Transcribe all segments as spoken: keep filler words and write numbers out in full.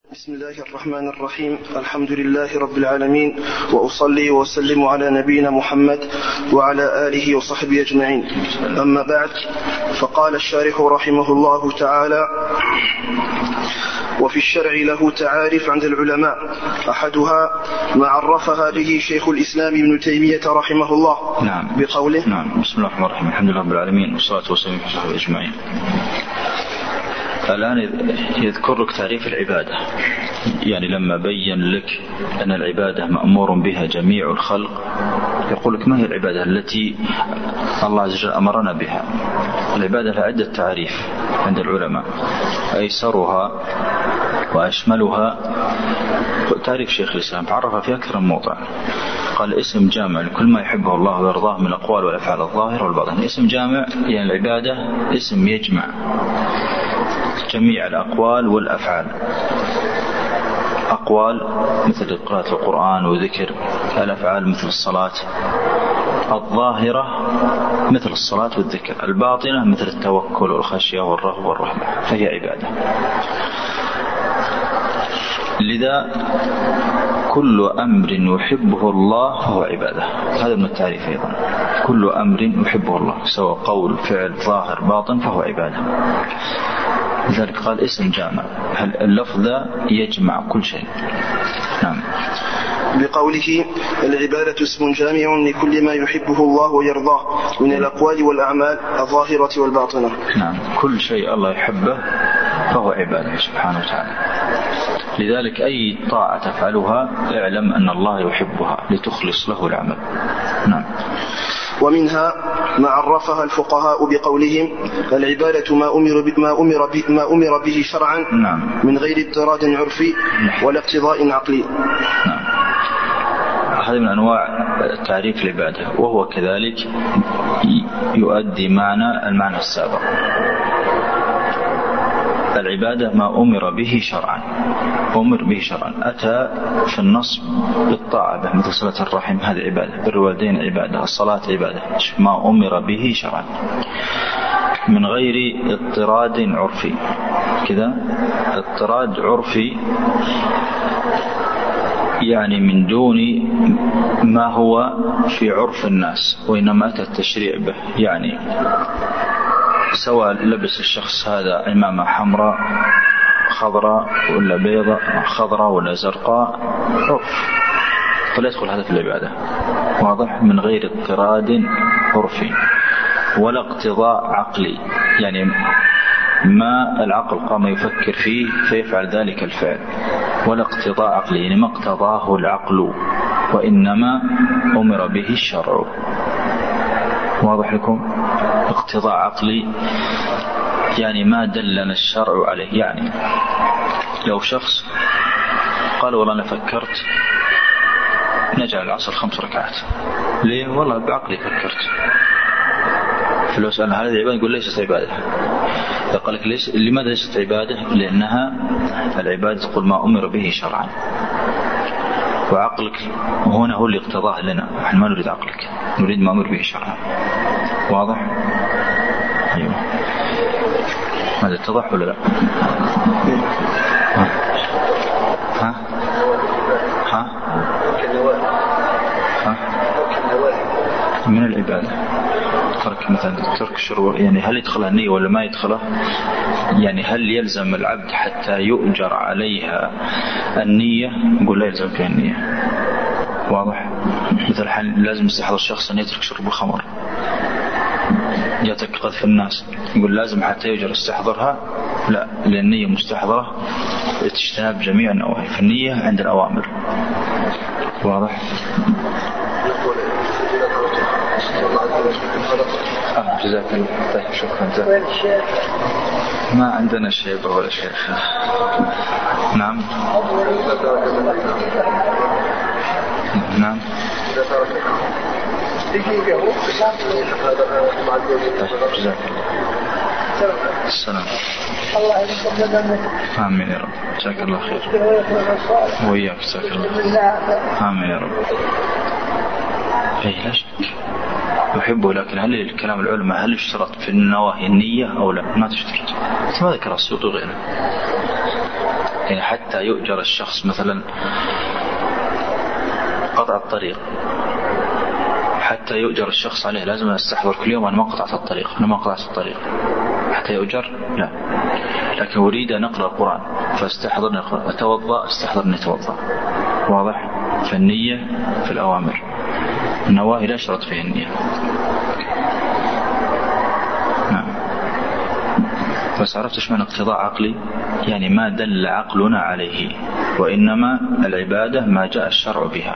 بسم الله الرحمن الرحيم. الحمد لله رب العالمين، وأصلي وأسلم على نبينا محمد وعلى آله وصحبه أجمعين. أما بعد، فقال الشارح رحمه الله تعالى: وفي الشرع له تعارف عند العلماء، أحدها ما عرفها به شيخ الإسلام ابن تيمية رحمه الله. نعم. بقوله: نعم. بسم الله الرحمن الرحيم. الحمد لله رب العالمين، والصلاة والسلام على صحبه أجمعين. الآن يذكر لك تعريف العبادة، يعني لما بين لك أن العبادة مأمور بها جميع الخلق، يقول لك ما هي العبادة التي الله عز وجل أمرنا بها. العبادة لها عدة تعريف عند العلماء، أيسرها وأشملها تعريف شيخ الإسلام عرفها في أكثر من موضع. قال: اسم جامع لكل ما يحبه الله ويرضاه من الأقوال والأفعال الظاهرة والباطنة. اسم جامع يعني العبادة اسم يجمع جميع الأقوال والأفعال. أقوال مثل قراءة القرآن وذكر، الأفعال مثل الصلاة، الظاهرة مثل الصلاة والذكر، الباطنة مثل التوكل والخشية والرغبة والرهبة، فهي عبادة. لذا كل أمر يحبه الله فهو عبادة. هذا من التعريف أيضا، كل أمر يحبه الله سواء قول فعل ظاهر باطن فهو عبادة. لذلك قال اسم جامع، اللفظ يجمع كل شيء. نعم. بقوله: العبادة اسم جامع لكل ما يحبه الله ويرضاه من الأقوال والأعمال الظاهرة والباطنة. نعم، كل شيء الله يحبه فهو عبادة سبحانه وتعالى. لذلك أي طاعة تفعلها اعلم أن الله يحبها لتخلص له العمل. نعم. ومنها ما عرفها الفقهاء بقولهم: العبادة ما أمر به, ما أمر به, ما أمر به شرعا. نعم. من غير اضطراد عرفي ولا اقتضاء عقلي. نعم. هذا من أنواع تعريف العبادة، وهو كذلك يؤدي معنى المعنى السابق. العبادة ما أمر به شرعا، أمر به شرعا، أتى في النص بالطاعة مثل صلة الرحم، هذه عبادة، بر الوالدين عبادة، الصلاة عبادة، ما أمر به شرعا من غير اضطراد عرفي. كذا اضطراد عرفي يعني من دون ما هو في عرف الناس، وإنما أتى التشريع به. يعني سواء لبس الشخص هذا عمامة حمراء خضراء ولا بيضاء، خضراء ولا زرقاء، عرف، فلا يدخل هذا في العبادة. واضح؟ من غير اضطراد عرفي ولا اقتضاء عقلي، يعني ما العقل قام يفكر فيه فيفعل ذلك الفعل، ولا اقتضاء عقلي يعني ما اقتضاه العقل، وإنما أمر به الشرع. واضح لكم؟ اقتضاء عقلي يعني ما دلنا الشرع عليه. يعني لو شخص قال: والله أنا فكرت نجعل العصر خمس ركعات. ليه؟ والله بعقلي فكرت. فلو سألنا هل هذه عبادة؟ يقول ليست عبادة. قال لك ليس، لماذا ليست عبادة؟ لأنها العبادة تقول ما أمر به شرعا، وعقلك هنا هو اللي اقتضاه لنا، نحن ما نريد عقلك، نريد ما أمر به شرعا. واضح؟ أيوه. هذا اتضح ولا لا؟ ها؟ ها؟ ها؟ ها؟ من العبادة ترك، مثلا ترك الشروع، يعني هل يدخلها النية ولا ما يدخلها؟ يعني هل يلزم العبد حتى يؤجر عليها النية؟ نقول لا يلزم فيها النية. واضح؟ مثل حال لازم يستحضر الشخص أن يترك شرب الخمر، جاتك قذف الناس، يقول لازم حتى يؤجر استحضرها؟ لا، لأن النية مستحضرة تجتنب جميع النواهي، فالنية عند الأوامر. واضح؟ آه جزاك الله. طيب شكرا. ما عندنا شيبة ولا شيخ. نعم. نعم. طيب جزاك الله. السلام. آمين يا رب. جزاك الله خير. وإياك جزاك الله. آمين يا رب. أي لا شك يحبه، لكن هل الكلام العلماء هل يشترط في النواهي النية أو لا؟ ما تشترط، ما ذكر السيوطي وغيره. يعني حتى يؤجر الشخص مثلا قطع الطريق، حتى يؤجر الشخص عليه لازم استحضر كل يوم أنا ما قطعت الطريق، أنا ما قطعت الطريق حتى يؤجر؟ لا. لكن أريد أن أقرأ القرآن فاستحضر نقرأ، أتوضأ استحضر أن أتوضأ. واضح؟ فالنية في الأوامر، النواهي لا شرط فيها النية. نعم. بس عرفت ايش معنى اقتضاء عقلي؟ يعني ما دل عقلنا عليه، وإنما العبادة ما جاء الشرع بها.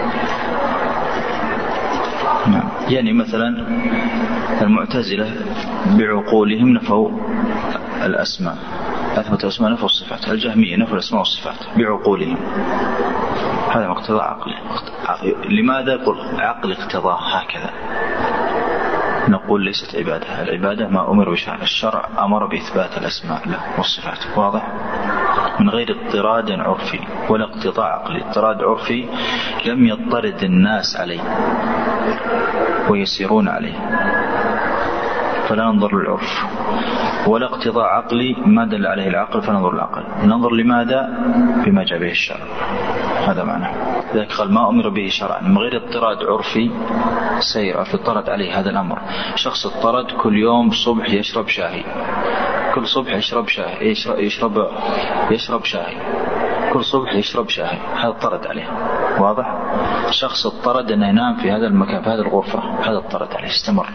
نعم. يعني مثلا المعتزلة بعقولهم نفوا الأسماء، أثبت الأسماء نفوا الصفات. الجهمية نفوا الأسماء والصفات بعقولهم، هذا مقتضى عقلي. لماذا يقول عقل اقتضاه هكذا؟ نقول ليست عبادة، العبادة ما أمر بشأن، الشرع أمر بإثبات الأسماء له والصفات. واضح؟ من غير اضطراد عرفي ولا اقتضاء عقلي. اضطراد عرفي لم يضطرد الناس عليه ويسيرون عليه، فلا ننظر للعرف. ولا اقتضاء عقلي ما دل عليه العقل فننظر للعقل. ننظر لماذا؟ بما جاء به الشرع. هذا معنى ذلك قال ما أمر به شرعا من غير اضطراد عرفي سير اضطرد عليه هذا الأمر. شخص اضطرد كل يوم صبح يشرب شاهي، كل صبح يشرب شاهي، يشرب يشرب, يشرب شاهي كل صبح يشرب شاهي، هذا اضطرد عليه. واضح؟ شخص اضطرد أن ينام في هذا المكان في هذه الغرفة، هذا اضطرد عليه استمر.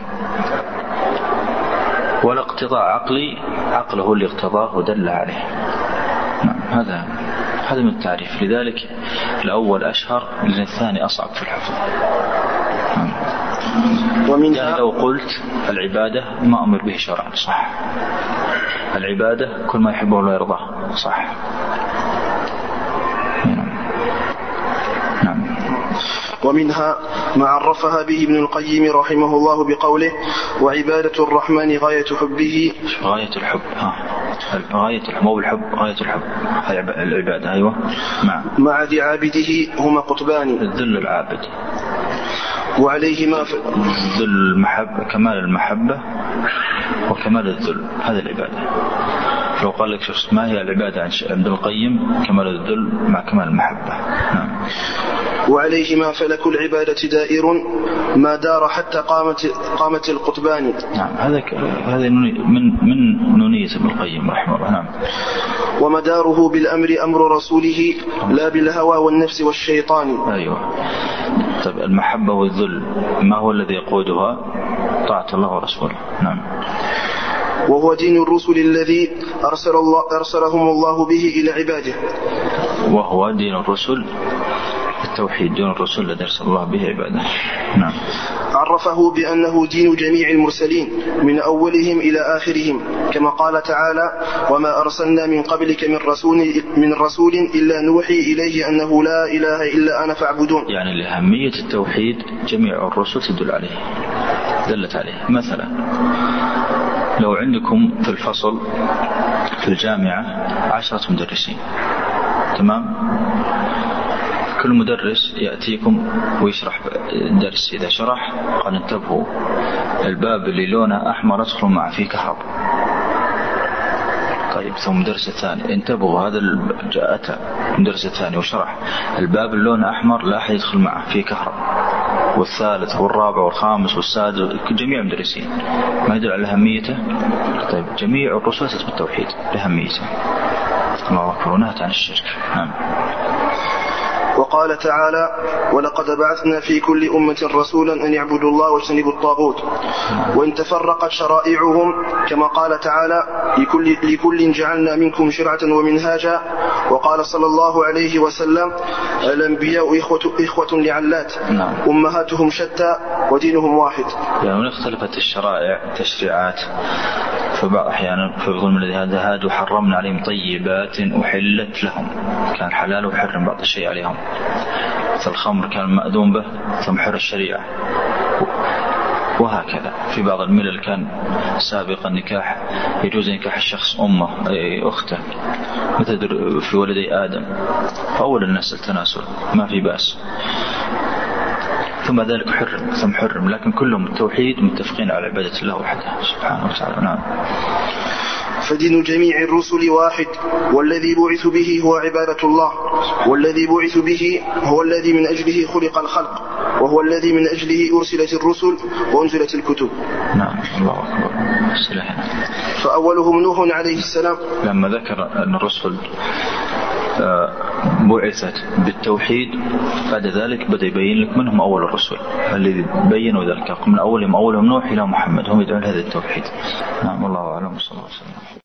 ولا اقتضاء عقلي، عقله اللي اقتضاه ودل عليه. نعم. هذا هذا من التعريف. لذلك الأول أشهر لأن الثاني أصعب في الحفظ. نعم. ومن يعني لو قلت العبادة ما أمر به شرعا صح، العبادة كل ما يحبه الله يرضاه صح. نعم. ومنها ما عرفها به ابن القيم رحمه الله بقوله وعبادة الرحمن غاية حبه. غاية الحب، ها غاية الحب مو بالحب، غاية الحب هي العبادة. أيوة. مع مع ذي عابده هما قطبان، الذل العابد وعليهما ف... ذل المحبة، كمال المحبة وكمال الذل، هذه العبادة. لو قال لك شخص ما هي العبادة عند ابن القيم؟ كمال الذل مع كمال المحبة. نعم. وعليهما فلك العبادة دائر ما دار حتى قامت قامت القطبان. نعم. هذا هذا من من نونية ابن القيم رحمه الله. نعم. ومداره بالأمر أمر رسوله لا بالهوى والنفس والشيطان. أيوة. طيب المحبة والذل ما هو الذي يقودها؟ طاعة الله ورسوله. نعم. وهو دين الرسل الذي أرسل الله أرسلهم الله به إلى عباده. وهو دين الرسل التوحيد، دين الرسل الذي أرسل الله به عباده. نعم. عرفه بأنه دين جميع المرسلين من أولهم إلى آخرهم، كما قال تعالى وما أرسلنا من قبلك من رسول, من رسول إلا نوحي إليه أنه لا إله إلا أنا فاعبدون. يعني لأهمية التوحيد جميع الرسل تدل عليه، دلت عليه. مثلا لو عندكم في الفصل في الجامعة عشرة مدرسين، تمام؟ كل مدرس يأتيكم ويشرح درس، إذا شرح قال انتبهوا الباب اللي لونه أحمر ادخلوا معه فيه كهرباء. طيب ثم مدرس الثاني انتبهوا هذا جاءته مدرس الثاني وشرح الباب اللي لونه أحمر لا أحد يدخل معه فيه كهرباء. والثالث والرابع والخامس والسادس جميع المدرسين، ما يدل على أهميته. طيب جميع الرسل تثبت التوحيد لأهميته. الله أكبر. ونهت عن الشرك. نعم. وقال تعالى ولقد بعثنا في كل أمة رسولا أن يعبدوا الله واجتنبوا الطاغوت وإن تفرقت شرائعهم كما قال تعالى لكل, لكل جعلنا منكم شرعة ومنهاجا. وقال صلى الله عليه وسلم الأنبياء إخوة, إخوة لعلات أمهاتهم شتى ودينهم واحد. يعني اختلفت الشرائع التشريعات، فبعض أحيانا فبظلم الذي هذا هاد وحرمنا عليهم طيبات أحلت لهم، كان حلال وحرم بعض الشيء عليهم. فالخمر كان مأذون به ثم حر الشريعة، وهكذا في بعض الملل كان سابقا النكاح يجوز نكاح الشخص أمه أخته، مثل في ولدي آدم، فأول الناس التناسل ما في بأس، ثم ذلك حرم ثم حرم، لكن كلهم التوحيد متفقين على عبادة الله وحده سبحانه وتعالى. نعم. فدين جميع الرسل واحد، والذي بعث به هو عبادة الله، والذي بعث به هو الذي من أجله خلق الخلق، وهو الذي من أجله أرسلت الرسل وأنزلت الكتب. نعم الله أكبر. فأولهم نوح عليه السلام لما ذكر أن الرسل بعثت بالتوحيد، بعد ذلك بدأ يبين لك من هم أول الرسل الذي بينوا ذلك، من أولهم أولهم نوح إلى محمد، هم يدعون هذا التوحيد. نعم الله أعلم. صلى الله عليه وسلم.